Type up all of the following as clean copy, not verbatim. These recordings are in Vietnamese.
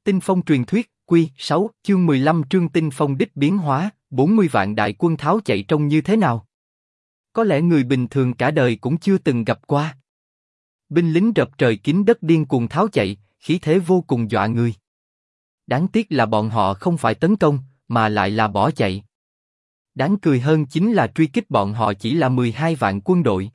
Tinh phong truyền thuyết, Quy 6, chương 15 trương tinh phong đích biến hóa, 40 vạn đại quân tháo chạy trông như thế nào? Có lẽ người bình thường cả đời cũng chưa từng gặp qua. Binh lính rập trời kín đất điên cuồng tháo chạy, khí thế vô cùng dọa người. Đáng tiếc là bọn họ không phải tấn công, mà lại là bỏ chạy. Đáng cười hơn chính là truy kích bọn họ chỉ là 12 vạn quân đội.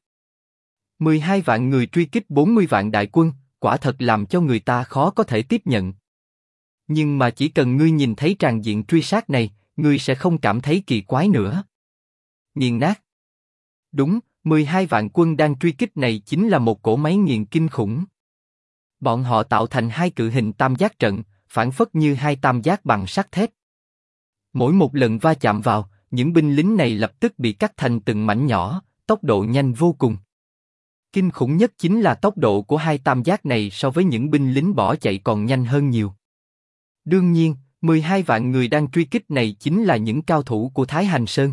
12 vạn người truy kích 40 vạn đại quân, quả thật làm cho người ta khó có thể tiếp nhận. Nhưng mà chỉ cần ngươi nhìn thấy tràng diện truy sát này, ngươi sẽ không cảm thấy kỳ quái nữa. Nghiền nát. Đúng, 12 vạn quân đang truy kích này chính là một cỗ máy nghiền kinh khủng. Bọn họ tạo thành hai cự hình tam giác trận, phảng phất như hai tam giác bằng sắt thép. Mỗi một lần va chạm vào, những binh lính này lập tức bị cắt thành từng mảnh nhỏ, tốc độ nhanh vô cùng. Kinh khủng nhất chính là tốc độ của hai tam giác này so với những binh lính bỏ chạy còn nhanh hơn nhiều. Đương nhiên, 12 vạn người đang truy kích này chính là những cao thủ của Thái Hành Sơn.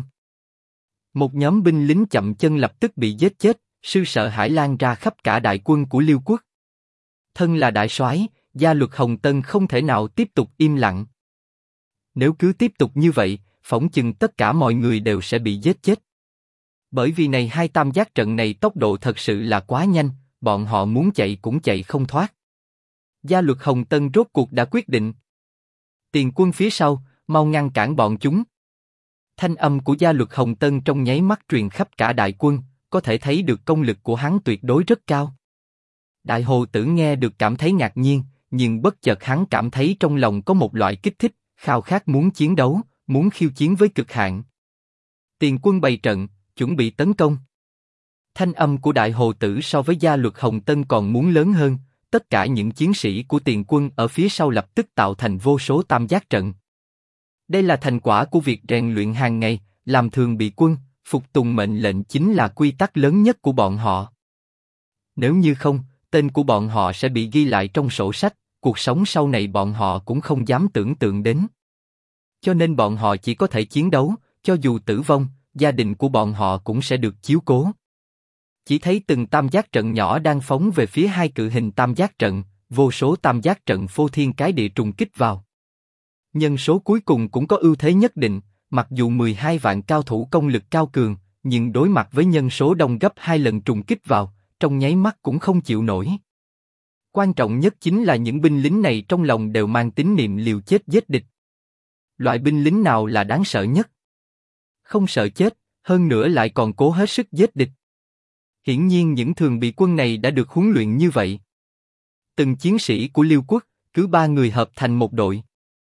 Một nhóm binh lính chậm chân lập tức bị giết chết, sự sợ hãi lan ra khắp cả đại quân của Liêu Quốc. Thân là đại soái, Gia Luật Hồng Tân không thể nào tiếp tục im lặng. Nếu cứ tiếp tục như vậy, phỏng chừng tất cả mọi người đều sẽ bị giết chết. Bởi vì này hai tam giác trận này tốc độ thật sự là quá nhanh, bọn họ muốn chạy cũng chạy không thoát. Gia Luật Hồng Tân rốt cuộc đã quyết định. Tiền quân phía sau, mau ngăn cản bọn chúng. Thanh âm của Gia Luật Hồng Tân trong nháy mắt truyền khắp cả đại quân, có thể thấy được công lực của hắn tuyệt đối rất cao. Đại Hồ Tử nghe được cảm thấy ngạc nhiên, nhưng bất chợt hắn cảm thấy trong lòng có một loại kích thích, khao khát muốn chiến đấu, muốn khiêu chiến với cực hạn. Tiền quân bày trận, chuẩn bị tấn công. Thanh âm của Đại Hồ Tử so với Gia Luật Hồng Tân còn muốn lớn hơn, tất cả những chiến sĩ của tiền quân ở phía sau lập tức tạo thành vô số tam giác trận. Đây là thành quả của việc rèn luyện hàng ngày, làm thường bị quân, phục tùng mệnh lệnh chính là quy tắc lớn nhất của bọn họ. Nếu như không, tên của bọn họ sẽ bị ghi lại trong sổ sách, cuộc sống sau này bọn họ cũng không dám tưởng tượng đến. Cho nên bọn họ chỉ có thể chiến đấu, cho dù tử vong, gia đình của bọn họ cũng sẽ được chiếu cố. Chỉ thấy từng tam giác trận nhỏ đang phóng về phía hai cự hình tam giác trận, vô số tam giác trận phô thiên cái địa trùng kích vào. Nhân số cuối cùng cũng có ưu thế nhất định, mặc dù 12 vạn cao thủ công lực cao cường, nhưng đối mặt với nhân số đông gấp 2 lần trùng kích vào, trong nháy mắt cũng không chịu nổi. Quan trọng nhất chính là những binh lính này trong lòng đều mang tín niệm liều chết giết địch. Loại binh lính nào là đáng sợ nhất? Không sợ chết, hơn nữa lại còn cố hết sức giết địch. Hiển nhiên những thường bị quân này đã được huấn luyện như vậy. Từng chiến sĩ của Liêu Quốc, cứ 3 người hợp thành một đội.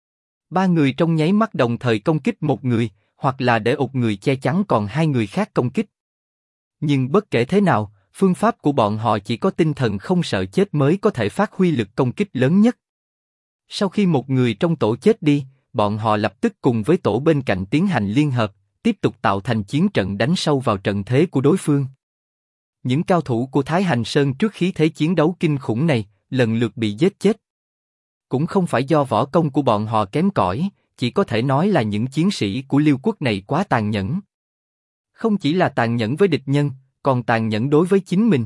3 người trong nháy mắt đồng thời công kích một người, hoặc là để một người che chắn còn 2 người khác công kích. Nhưng bất kể thế nào, phương pháp của bọn họ chỉ có tinh thần không sợ chết mới có thể phát huy lực công kích lớn nhất. Sau khi một người trong tổ chết đi, bọn họ lập tức cùng với tổ bên cạnh tiến hành liên hợp, tiếp tục tạo thành chiến trận đánh sâu vào trận thế của đối phương. Những cao thủ của Thái Hành Sơn trước khí thế chiến đấu kinh khủng này, lần lượt bị giết chết. Cũng không phải do võ công của bọn họ kém cỏi, chỉ có thể nói là những chiến sĩ của Liêu Quốc này quá tàn nhẫn. Không chỉ là tàn nhẫn với địch nhân, còn tàn nhẫn đối với chính mình.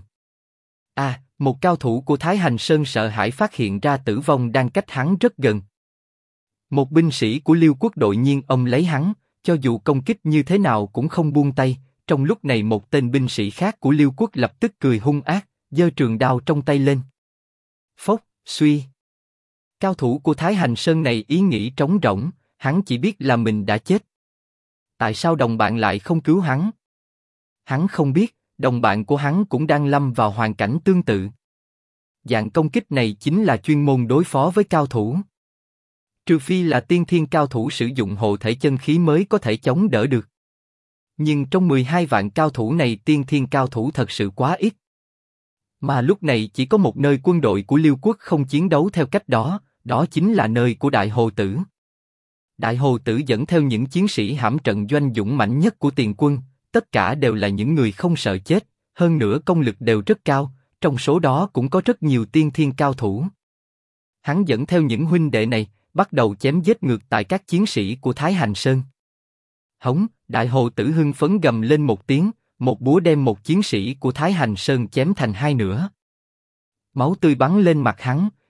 Một cao thủ của Thái Hành Sơn sợ hãi phát hiện ra tử vong đang cách hắn rất gần. Một binh sĩ của Liêu Quốc đột nhiên ôm lấy hắn, cho dù công kích như thế nào cũng không buông tay. Trong lúc này một tên binh sĩ khác của Liêu Quốc lập tức cười hung ác, giơ trường đao trong tay lên. Phốc, suy. Cao thủ của Thái Hành Sơn này ý nghĩ trống rỗng, hắn chỉ biết là mình đã chết. Tại sao đồng bạn lại không cứu hắn? Hắn không biết, đồng bạn của hắn cũng đang lâm vào hoàn cảnh tương tự. Dạng công kích này chính là chuyên môn đối phó với cao thủ. Trừ phi là tiên thiên cao thủ sử dụng hộ thể chân khí mới có thể chống đỡ được. Nhưng trong 12 vạn cao thủ này tiên thiên cao thủ thật sự quá ít. Mà lúc này chỉ có một nơi quân đội của Liêu Quốc không chiến đấu theo cách đó, đó chính là nơi của Đại Hồ Tử. Đại Hồ Tử dẫn theo những chiến sĩ hãm trận doanh dũng mãnh nhất của tiền quân, tất cả đều là những người không sợ chết, hơn nữa công lực đều rất cao, trong số đó cũng có rất nhiều tiên thiên cao thủ. Hắn dẫn theo những huynh đệ này, bắt đầu chém giết ngược tại các chiến sĩ của Thái Hành Sơn. Hống, Đại Hồ Tử hưng phấn gầm lên một tiếng, một búa đem một chiến sĩ của Thái Hành Sơn chém thành hai nửa. Máu tươi bắn lên mặt hắn,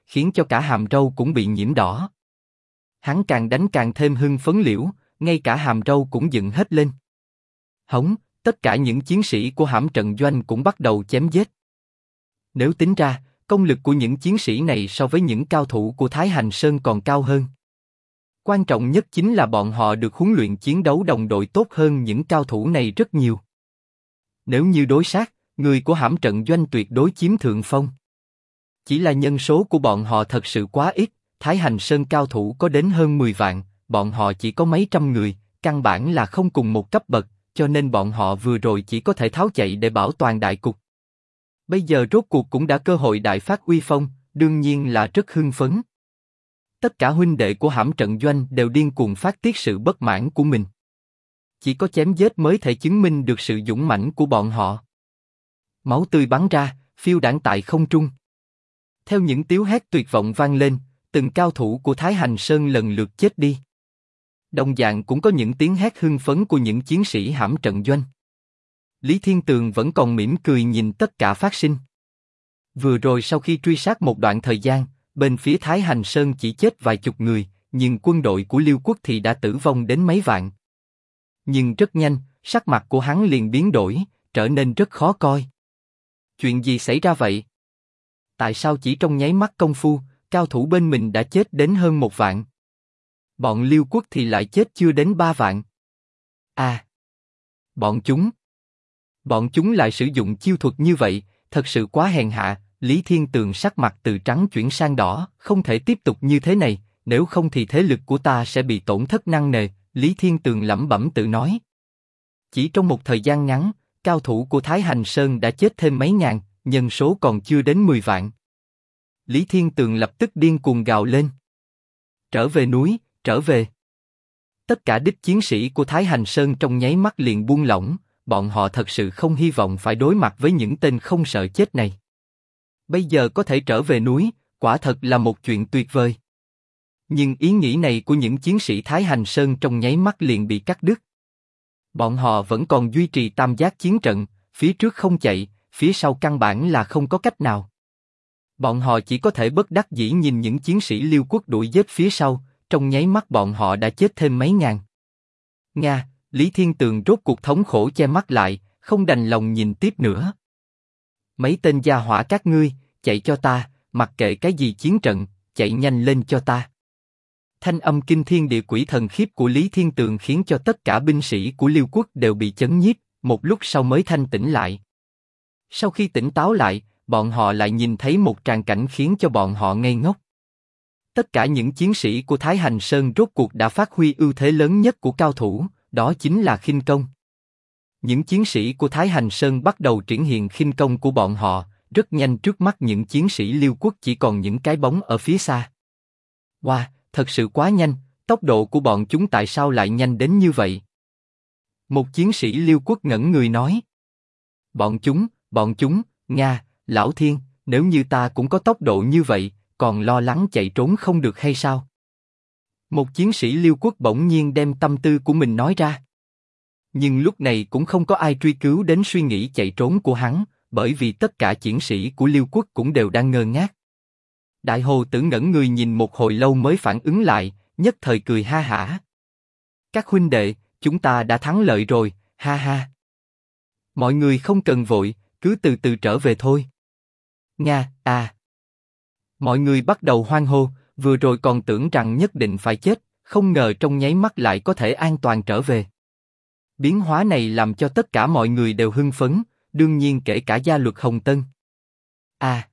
khiến cho cả hàm râu cũng bị nhiễm đỏ. Hắn càng đánh càng thêm hưng phấn liễu, ngay cả hàm râu cũng dựng hết lên. Hống, tất cả những chiến sĩ của hãm trận doanh cũng bắt đầu chém giết. Nếu tính ra, công lực của những chiến sĩ này so với những cao thủ của Thái Hành Sơn còn cao hơn. Quan trọng nhất chính là bọn họ được huấn luyện chiến đấu đồng đội tốt hơn những cao thủ này rất nhiều. Nếu như đối sát, người của hãm trận doanh tuyệt đối chiếm thượng phong. Chỉ là nhân số của bọn họ thật sự quá ít, Thái Hành Sơn cao thủ có đến hơn 10 vạn, bọn họ chỉ có mấy trăm người, căn bản là không cùng một cấp bậc, cho nên bọn họ vừa rồi chỉ có thể tháo chạy để bảo toàn đại cục. Bây giờ rốt cuộc cũng đã cơ hội đại phát uy phong, đương nhiên là rất hưng phấn. Tất cả huynh đệ của hãm trận doanh đều điên cuồng phát tiết sự bất mãn của mình. Chỉ có chém giết mới thể chứng minh được sự dũng mãnh của bọn họ. Máu tươi bắn ra, phiêu đãng tại không trung. Theo những tiếng hét tuyệt vọng vang lên, từng cao thủ của Thái Hành Sơn lần lượt chết đi. Đồng dạng cũng có những tiếng hét hưng phấn của những chiến sĩ hãm trận doanh. Lý Thiên Tường vẫn còn mỉm cười nhìn tất cả phát sinh. Vừa rồi sau khi truy sát một đoạn thời gian, bên phía Thái Hành Sơn chỉ chết vài chục người, nhưng quân đội của Liêu Quốc thì đã tử vong đến mấy vạn. Nhưng rất nhanh, sắc mặt của hắn liền biến đổi, trở nên rất khó coi. Chuyện gì xảy ra vậy? Tại sao chỉ trong nháy mắt công phu, cao thủ bên mình đã chết đến hơn 1 vạn? Bọn Liêu Quốc thì lại chết chưa đến 3 vạn. À! Bọn chúng lại sử dụng chiêu thuật như vậy, thật sự quá hèn hạ. Lý Thiên Tường sắc mặt từ trắng chuyển sang đỏ, không thể tiếp tục như thế này, nếu không thì thế lực của ta sẽ bị tổn thất nặng nề. Lý Thiên Tường lẩm bẩm tự nói. Chỉ trong một thời gian ngắn, cao thủ của Thái Hành Sơn đã chết thêm mấy ngàn, nhân số còn chưa đến 10 vạn. Lý Thiên Tường lập tức điên cuồng gào lên. Trở về núi, trở về. Tất cả đích chiến sĩ của Thái Hành Sơn trong nháy mắt liền buông lỏng, bọn họ thật sự không hy vọng phải đối mặt với những tên không sợ chết này. Bây giờ có thể trở về núi, quả thật là một chuyện tuyệt vời. Nhưng ý nghĩ này của những chiến sĩ Thái Hành Sơn trong nháy mắt liền bị cắt đứt. Bọn họ vẫn còn duy trì tam giác chiến trận, phía trước không chạy, phía sau căn bản là không có cách nào. Bọn họ chỉ có thể bất đắc dĩ nhìn những chiến sĩ Liêu Quốc đuổi giết phía sau, trong nháy mắt bọn họ đã chết thêm mấy ngàn. Nga, Lý Thiên Tường rốt cuộc thống khổ che mắt lại, không đành lòng nhìn tiếp nữa. Mấy tên gia hỏa các ngươi, chạy cho ta, mặc kệ cái gì chiến trận, chạy nhanh lên cho ta. Thanh âm kinh thiên địa quỷ thần khiếp của Lý Thiên Tường khiến cho tất cả binh sĩ của Liêu Quốc đều bị chấn nhiếp, một lúc sau mới thanh tỉnh lại. Sau khi tỉnh táo lại, bọn họ lại nhìn thấy một tràng cảnh khiến cho bọn họ ngây ngốc. Tất cả những chiến sĩ của Thái Hành Sơn rốt cuộc đã phát huy ưu thế lớn nhất của cao thủ, đó chính là khinh công. Những chiến sĩ của Thái Hành Sơn bắt đầu triển hiện khinh công của bọn họ, rất nhanh trước mắt những chiến sĩ Liêu Quốc chỉ còn những cái bóng ở phía xa. Wow, thật sự quá nhanh, tốc độ của bọn chúng tại sao lại nhanh đến như vậy? Một chiến sĩ Liêu Quốc ngẩn người nói. Bọn chúng, Nga, Lão Thiên, nếu như ta cũng có tốc độ như vậy, còn lo lắng chạy trốn không được hay sao? Một chiến sĩ Liêu Quốc bỗng nhiên đem tâm tư của mình nói ra. Nhưng lúc này cũng không có ai truy cứu đến suy nghĩ chạy trốn của hắn, bởi vì tất cả chiến sĩ của Liêu Quốc cũng đều đang ngơ ngác. Đại Hồ Tử ngẩn người nhìn một hồi lâu mới phản ứng lại, nhất thời cười ha hả. Các huynh đệ, chúng ta đã thắng lợi rồi, ha ha. Mọi người không cần vội, cứ từ từ trở về thôi. Nga, à. Mọi người bắt đầu hoan hô, vừa rồi còn tưởng rằng nhất định phải chết, không ngờ trong nháy mắt lại có thể an toàn trở về. Biến hóa này làm cho tất cả mọi người đều hưng phấn, đương nhiên kể cả Gia Luật Hồng Tân. À,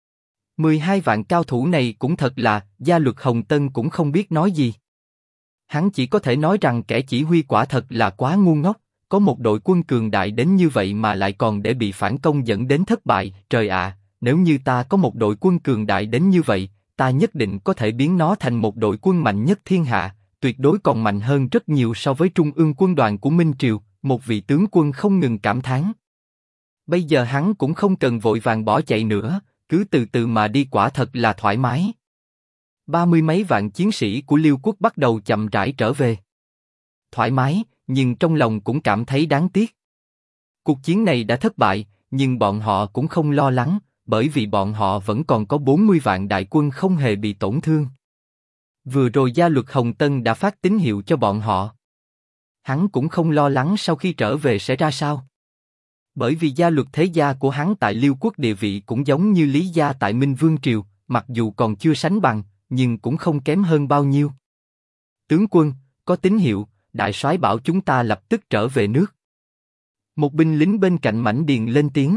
12 vạn cao thủ này cũng thật là, Gia Luật Hồng Tân cũng không biết nói gì. Hắn chỉ có thể nói rằng kẻ chỉ huy quả thật là quá ngu ngốc, có một đội quân cường đại đến như vậy mà lại còn để bị phản công dẫn đến thất bại. Trời ạ, nếu như ta có một đội quân cường đại đến như vậy, ta nhất định có thể biến nó thành một đội quân mạnh nhất thiên hạ, tuyệt đối còn mạnh hơn rất nhiều so với Trung ương quân đoàn của Minh Triều. Một vị tướng quân không ngừng cảm thán. Bây giờ hắn cũng không cần vội vàng bỏ chạy nữa, cứ từ từ mà đi quả thật là thoải mái. 30 mấy vạn chiến sĩ của Liêu Quốc bắt đầu chậm rãi trở về. Thoải mái, nhưng trong lòng cũng cảm thấy đáng tiếc. Cuộc chiến này đã thất bại, nhưng bọn họ cũng không lo lắng, bởi vì bọn họ vẫn còn có 40 vạn đại quân không hề bị tổn thương. Vừa rồi gia luật Hồng Tân đã phát tín hiệu cho bọn họ. Hắn cũng không lo lắng sau khi trở về sẽ ra sao. Bởi vì gia luật thế gia của hắn tại Liêu quốc địa vị cũng giống như Lý gia tại Minh Vương Triều, mặc dù còn chưa sánh bằng, nhưng cũng không kém hơn bao nhiêu. Tướng quân, có tín hiệu, đại soái bảo chúng ta lập tức trở về nước. Một binh lính bên cạnh Mãnh Điền lên tiếng.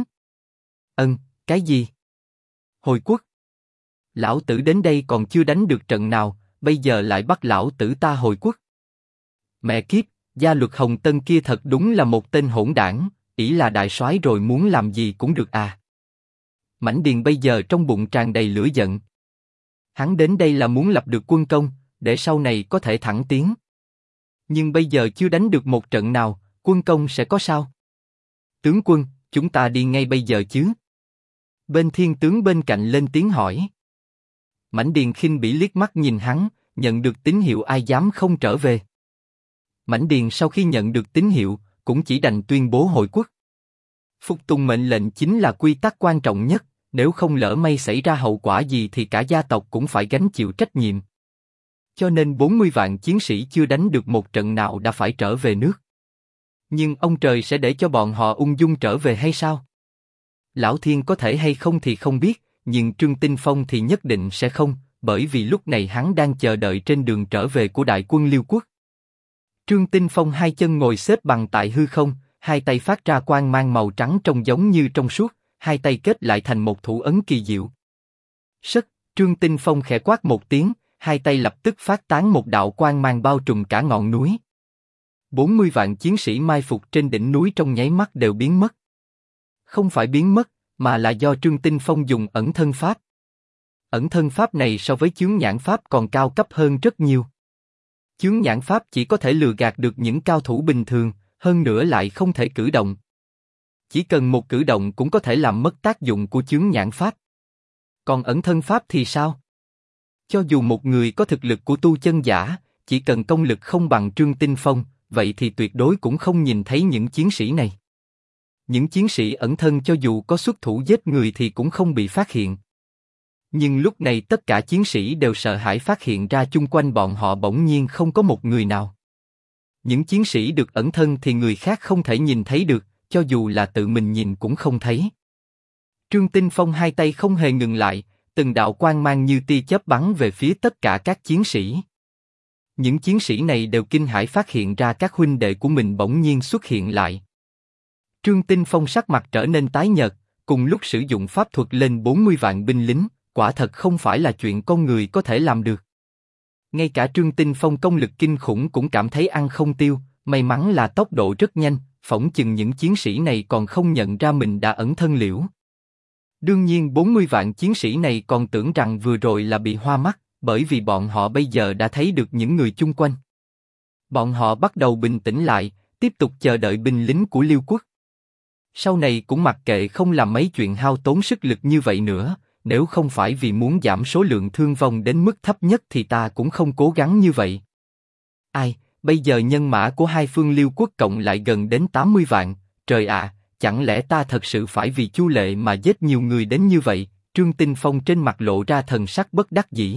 Cái gì? Hồi quốc. Lão tử đến đây còn chưa đánh được trận nào, bây giờ lại bắt lão tử ta hồi quốc. Mẹ kiếp, gia luật Hồng Tân kia thật đúng là một tên hỗn đảng, ỷ là đại soái rồi muốn làm gì cũng được à. Mãnh Điền bây giờ trong bụng tràn đầy lửa giận. Hắn đến đây là muốn lập được quân công, để sau này có thể thẳng tiến. Nhưng bây giờ chưa đánh được một trận nào, quân công sẽ có sao? Tướng quân, chúng ta đi ngay bây giờ chứ? Bên thiên tướng bên cạnh lên tiếng hỏi. Mãnh Điền khinh bỉ liếc mắt nhìn hắn, nhận được tín hiệu ai dám không trở về. Mãnh Điền sau khi nhận được tín hiệu, cũng chỉ đành tuyên bố hồi quốc. Phục tùng mệnh lệnh chính là quy tắc quan trọng nhất, nếu không lỡ may xảy ra hậu quả gì thì cả gia tộc cũng phải gánh chịu trách nhiệm. Cho nên 40 vạn chiến sĩ chưa đánh được một trận nào đã phải trở về nước. Nhưng ông trời sẽ để cho bọn họ ung dung trở về hay sao? Lão Thiên có thể hay không thì không biết, nhưng Trương Tinh Phong thì nhất định sẽ không, bởi vì lúc này hắn đang chờ đợi trên đường trở về của đại quân Liêu quốc. Trương Tinh Phong hai chân ngồi xếp bằng tại hư không, hai tay phát ra quang mang màu trắng trông giống như trong suốt, hai tay kết lại thành một thủ ấn kỳ diệu. Sất, Trương Tinh Phong khẽ quát một tiếng, hai tay lập tức phát tán một đạo quang mang bao trùm cả ngọn núi. 40 vạn chiến sĩ mai phục trên đỉnh núi trong nháy mắt đều biến mất. Không phải biến mất, mà là do Trương Tinh Phong dùng ẩn thân pháp. Ẩn thân pháp này so với chướng nhãn pháp còn cao cấp hơn rất nhiều. Chướng nhãn pháp chỉ có thể lừa gạt được những cao thủ bình thường, hơn nữa lại không thể cử động. Chỉ cần một cử động cũng có thể làm mất tác dụng của chướng nhãn pháp. Còn ẩn thân pháp thì sao? Cho dù một người có thực lực của tu chân giả, chỉ cần công lực không bằng Trương Tinh Phong, vậy thì tuyệt đối cũng không nhìn thấy những chiến sĩ này. Những chiến sĩ ẩn thân cho dù có xuất thủ giết người thì cũng không bị phát hiện. Nhưng lúc này tất cả chiến sĩ đều sợ hãi phát hiện ra chung quanh bọn họ bỗng nhiên không có một người nào. Những chiến sĩ được ẩn thân thì người khác không thể nhìn thấy được, cho dù là tự mình nhìn cũng không thấy. Trương Tinh Phong hai tay không hề ngừng lại, từng đạo quang mang như tia chớp bắn về phía tất cả các chiến sĩ. Những chiến sĩ này đều kinh hãi phát hiện ra các huynh đệ của mình bỗng nhiên xuất hiện lại. Trương Tinh Phong sắc mặt trở nên tái nhợt, cùng lúc sử dụng pháp thuật lên 40 vạn binh lính, quả thật không phải là chuyện con người có thể làm được. Ngay cả Trương Tinh Phong công lực kinh khủng cũng cảm thấy ăn không tiêu, may mắn là tốc độ rất nhanh, phỏng chừng những chiến sĩ này còn không nhận ra mình đã ẩn thân liễu. Đương nhiên 40 vạn chiến sĩ này còn tưởng rằng vừa rồi là bị hoa mắt, bởi vì bọn họ bây giờ đã thấy được những người chung quanh. Bọn họ bắt đầu bình tĩnh lại, tiếp tục chờ đợi binh lính của Liêu quốc. Sau này cũng mặc kệ không làm mấy chuyện hao tốn sức lực như vậy nữa, nếu không phải vì muốn giảm số lượng thương vong đến mức thấp nhất thì ta cũng không cố gắng như vậy. Ai, bây giờ nhân mã của hai phương Liêu quốc cộng lại gần đến 80 vạn, trời ạ, chẳng lẽ ta thật sự phải vì Chu Lệ mà giết nhiều người đến như vậy? Trương Tinh Phong trên mặt lộ ra thần sắc bất đắc dĩ.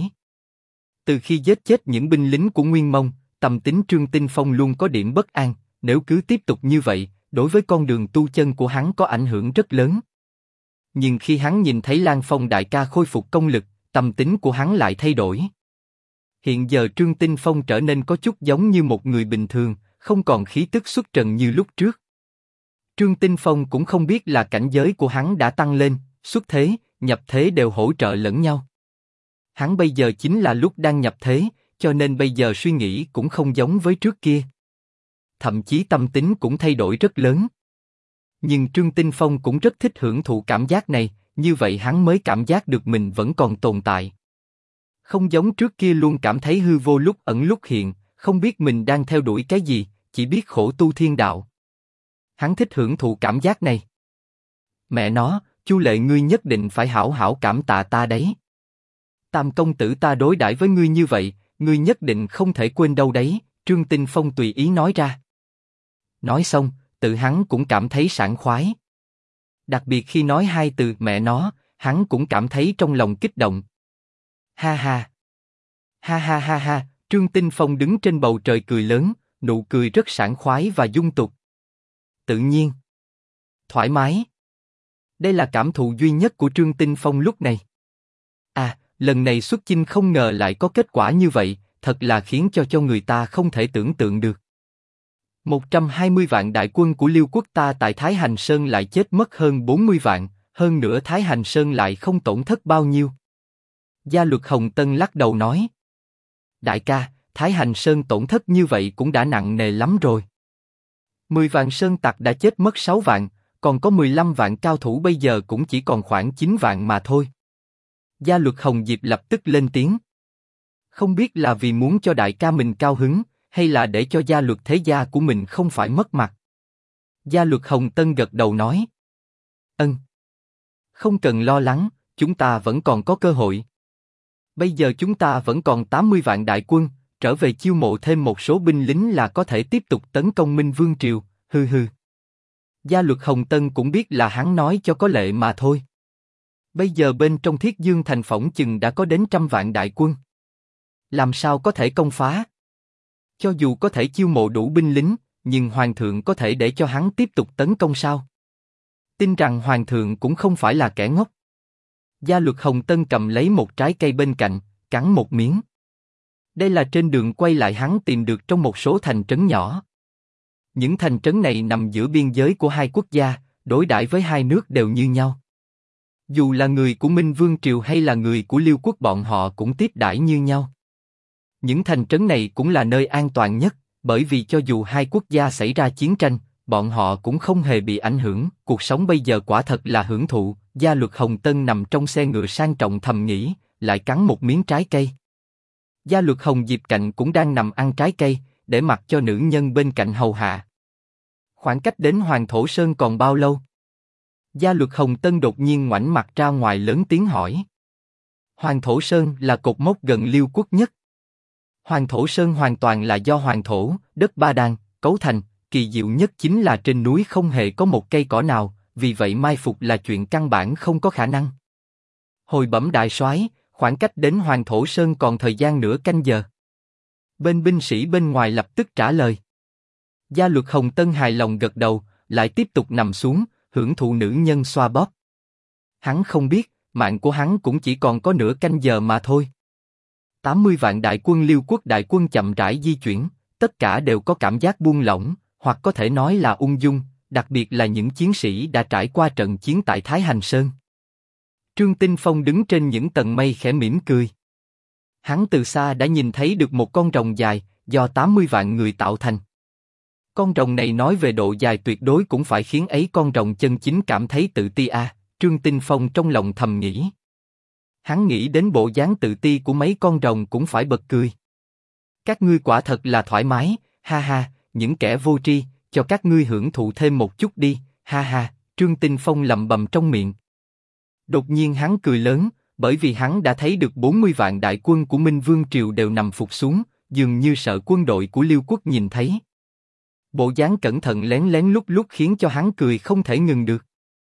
Từ khi giết chết những binh lính của Nguyên Mông, tâm tính Trương Tinh Phong luôn có điểm bất an, nếu cứ tiếp tục như vậy, đối với con đường tu chân của hắn có ảnh hưởng rất lớn. Nhưng khi hắn nhìn thấy Lan Phong đại ca khôi phục công lực, tâm tính của hắn lại thay đổi. Hiện giờ Trương Tinh Phong trở nên có chút giống như một người bình thường, không còn khí tức xuất trần như lúc trước. Trương Tinh Phong cũng không biết là cảnh giới của hắn đã tăng lên, xuất thế, nhập thế đều hỗ trợ lẫn nhau. Hắn bây giờ chính là lúc đang nhập thế, cho nên bây giờ suy nghĩ cũng không giống với trước kia. Thậm chí tâm tính cũng thay đổi rất lớn. Nhưng Trương Tinh Phong cũng rất thích hưởng thụ cảm giác này, như vậy hắn mới cảm giác được mình vẫn còn tồn tại. Không giống trước kia luôn cảm thấy hư vô lúc ẩn lúc hiện, không biết mình đang theo đuổi cái gì, chỉ biết khổ tu thiên đạo. Hắn thích hưởng thụ cảm giác này. Mẹ nó, Chu Lệ ngươi nhất định phải hảo hảo cảm tạ ta đấy. Tam công tử ta đối đãi với ngươi như vậy, ngươi nhất định không thể quên đâu đấy, Trương Tinh Phong tùy ý nói ra. Nói xong, tự hắn cũng cảm thấy sảng khoái. Đặc biệt khi nói hai từ mẹ nó, hắn cũng cảm thấy trong lòng kích động. Ha ha! Ha ha ha ha! Trương Tinh Phong đứng trên bầu trời cười lớn, nụ cười rất sảng khoái và dung tục. Tự nhiên. Thoải mái. Đây là cảm thụ duy nhất của Trương Tinh Phong lúc này. À, lần này xuất chinh không ngờ lại có kết quả như vậy, thật là khiến cho người ta không thể tưởng tượng được. 120 vạn đại quân của Liêu quốc ta tại Thái Hành Sơn lại chết mất hơn 40 vạn, hơn nữa Thái Hành Sơn lại không tổn thất bao nhiêu. Gia Luật Hồng Tân lắc đầu nói. Đại ca, Thái Hành Sơn tổn thất như vậy cũng đã nặng nề lắm rồi. 10 vạn sơn tặc đã chết mất 6 vạn, còn có 15 vạn cao thủ bây giờ cũng chỉ còn khoảng 9 vạn mà thôi. Gia Luật Hồng Diệp lập tức lên tiếng. Không biết là vì muốn cho đại ca mình cao hứng, hay là để cho gia luật thế gia của mình không phải mất mặt. Gia Luật Hồng Tân gật đầu nói. Không cần lo lắng, chúng ta vẫn còn có cơ hội. Bây giờ chúng ta vẫn còn 80 vạn đại quân, trở về chiêu mộ thêm một số binh lính là có thể tiếp tục tấn công Minh Vương Triều, hừ hừ. Gia Luật Hồng Tân cũng biết là hắn nói cho có lệ mà thôi. Bây giờ bên trong Thiết Dương thành phỏng chừng đã có đến 100 vạn đại quân. Làm sao có thể công phá? Cho dù có thể chiêu mộ đủ binh lính, nhưng Hoàng thượng có thể để cho hắn tiếp tục tấn công sao? Tin rằng Hoàng thượng cũng không phải là kẻ ngốc. Gia Luật Hồng Tân cầm lấy một trái cây bên cạnh, cắn một miếng. Đây là trên đường quay lại hắn tìm được trong một số thành trấn nhỏ. Những thành trấn này nằm giữa biên giới của hai quốc gia, đối đãi với hai nước đều như nhau. Dù là người của Minh Vương Triều hay là người của Liêu quốc bọn họ cũng tiếp đãi như nhau. Những thành trấn này cũng là nơi an toàn nhất, bởi vì cho dù hai quốc gia xảy ra chiến tranh, bọn họ cũng không hề bị ảnh hưởng. Cuộc sống bây giờ quả thật là hưởng thụ. Gia Luật Hồng Tân nằm trong xe ngựa sang trọng thầm nghĩ, lại cắn một miếng trái cây. Gia Luật Hồng Diệp cạnh cũng đang nằm ăn trái cây, để mặc cho nữ nhân bên cạnh hầu hạ. Khoảng cách đến Hoàng Thổ Sơn còn bao lâu? Gia Luật Hồng Tân đột nhiên ngoảnh mặt ra ngoài lớn tiếng hỏi. Hoàng Thổ Sơn là cột mốc gần Liêu quốc nhất. Hoàng Thổ Sơn hoàn toàn là do Hoàng Thổ, đất Ba Đan, cấu thành. Kỳ diệu nhất chính là trên núi không hề có một cây cỏ nào, vì vậy mai phục là chuyện căn bản không có khả năng. Hồi bẩm đại soái, khoảng cách đến Hoàng Thổ Sơn còn thời gian nửa canh giờ. Bên binh sĩ bên ngoài lập tức trả lời. Gia Luật Hồng Tân hài lòng gật đầu, lại tiếp tục nằm xuống, hưởng thụ nữ nhân xoa bóp. Hắn không biết, mạng của hắn cũng chỉ còn có nửa canh giờ mà thôi. 80 vạn đại quân Liêu quốc đại quân chậm rãi di chuyển, tất cả đều có cảm giác buông lỏng, hoặc có thể nói là ung dung, đặc biệt là những chiến sĩ đã trải qua trận chiến tại Thái Hành Sơn. Trương Tinh Phong đứng trên những tầng mây khẽ mỉm cười. Hắn từ xa đã nhìn thấy được một con rồng dài, do 80 vạn người tạo thành. Con rồng này nói về độ dài tuyệt đối cũng phải khiến ấy con rồng chân chính cảm thấy tự ti a. Trương Tinh Phong trong lòng thầm nghĩ. Hắn nghĩ đến bộ dáng tự ti của mấy con rồng cũng phải bật cười. Các ngươi quả thật là thoải mái, ha ha, những kẻ vô tri, cho các ngươi hưởng thụ thêm một chút đi, ha ha. Trương Tinh Phong lẩm bẩm trong miệng. Đột nhiên hắn cười lớn, bởi vì hắn đã thấy được 40 vạn đại quân của Minh Vương Triều đều nằm phục xuống, dường như sợ quân đội của Liêu quốc nhìn thấy. Bộ dáng cẩn thận lén lén lút lút khiến cho hắn cười không thể ngừng được.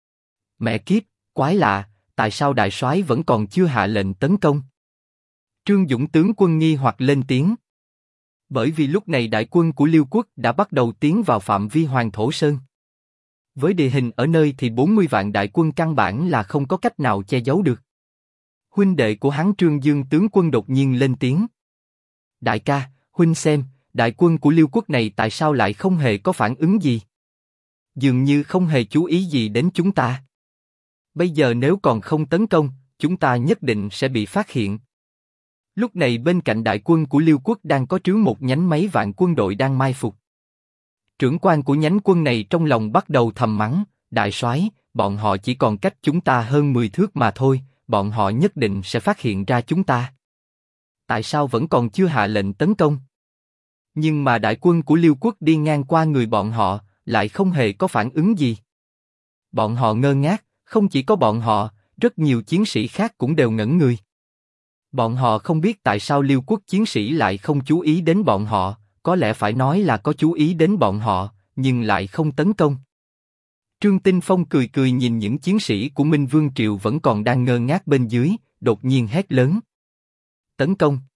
Mẹ kiếp, quái lạ, tại sao đại soái vẫn còn chưa hạ lệnh tấn công? Trương Dũng tướng quân nghi hoặc lên tiếng. Bởi vì lúc này đại quân của Liêu quốc đã bắt đầu tiến vào phạm vi Hoàng Thổ Sơn. Với địa hình ở nơi thì 40 vạn đại quân căn bản là không có cách nào che giấu được. Huynh đệ của hắn Trương Dương tướng quân đột nhiên lên tiếng. Đại ca, huynh xem, đại quân của Liêu quốc này tại sao lại không hề có phản ứng gì? Dường như không hề chú ý gì đến chúng ta. Bây giờ nếu còn không tấn công, chúng ta nhất định sẽ bị phát hiện. Lúc này bên cạnh đại quân của Liêu quốc đang có trướng một nhánh mấy vạn quân đội đang mai phục. Trưởng quan của nhánh quân này trong lòng bắt đầu thầm mắng, đại soái, bọn họ chỉ còn cách chúng ta hơn 10 thước mà thôi, bọn họ nhất định sẽ phát hiện ra chúng ta. Tại sao vẫn còn chưa hạ lệnh tấn công? Nhưng mà đại quân của Liêu quốc đi ngang qua người bọn họ, lại không hề có phản ứng gì. Bọn họ ngơ ngác, không chỉ có bọn họ, rất nhiều chiến sĩ khác cũng đều ngẩn người. Bọn họ không biết tại sao Liêu quốc chiến sĩ lại không chú ý đến bọn họ, có lẽ phải nói là có chú ý đến bọn họ, nhưng lại không tấn công. Trương Tinh Phong cười cười nhìn những chiến sĩ của Minh Vương Triều vẫn còn đang ngơ ngác bên dưới, đột nhiên hét lớn. Tấn công,